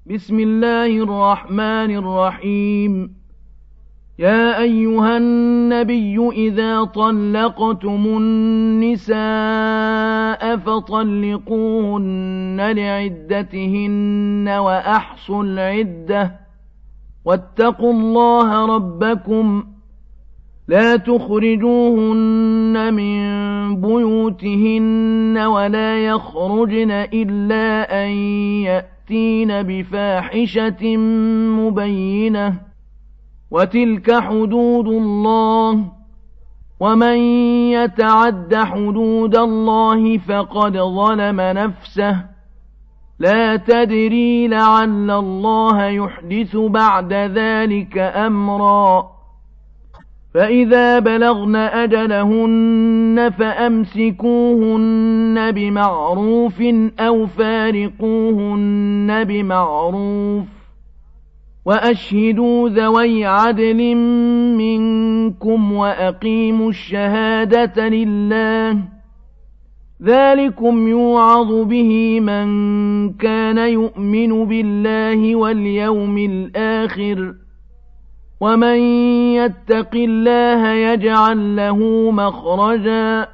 بسم الله الرحمن الرحيم. يا أيها النبي إذا طلقتم النساء فطلقوهن لعدتهن وأحصوا العدة واتقوا الله ربكم لا تخرجوهن من بيوتهن ولا يخرجن إلا أن يأتين بفاحشة مبينة وتلك حدود الله ومن يتعد حدود الله فقد ظلم نفسه لا تدري لعل الله يحدث بعد ذلك أمرا فإذا بلغن أجلهن فأمسكوهن بمعروف أو فارقوهن بمعروف وأشهدوا ذوي عدل منكم وأقيموا الشهادة لله ذلكم يوعظ به من كان يؤمن بالله واليوم الآخر ومن يتق الله يجعل له مخرجا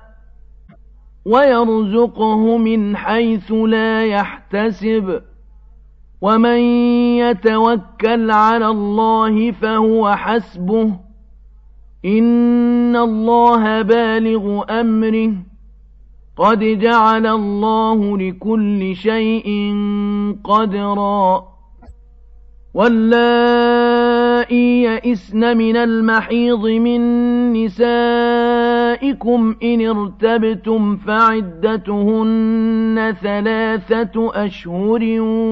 ويرزقه من حيث لا يحتسب ومن يتوكل على الله فهو حسبه إن الله بالغ أمره قد جعل الله لكل شيء قدرا واللائي يئسن من المحيض من نسائكم إن ارتبتم فعدتهن 3 أشهر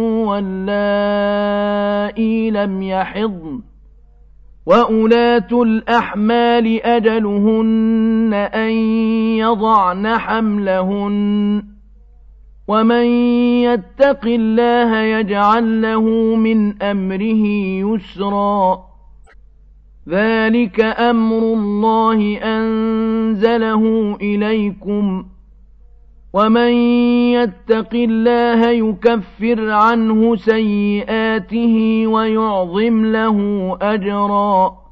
واللائي لم يحضن وأولات الأحمال أجلهن أن يضعن حملهن ومن يتق الله يجعل له من أمره يسرا ذلك أمر الله أنزله إليكم ومن يتق الله يكفر عنه سيئاته ويعظم له أجرا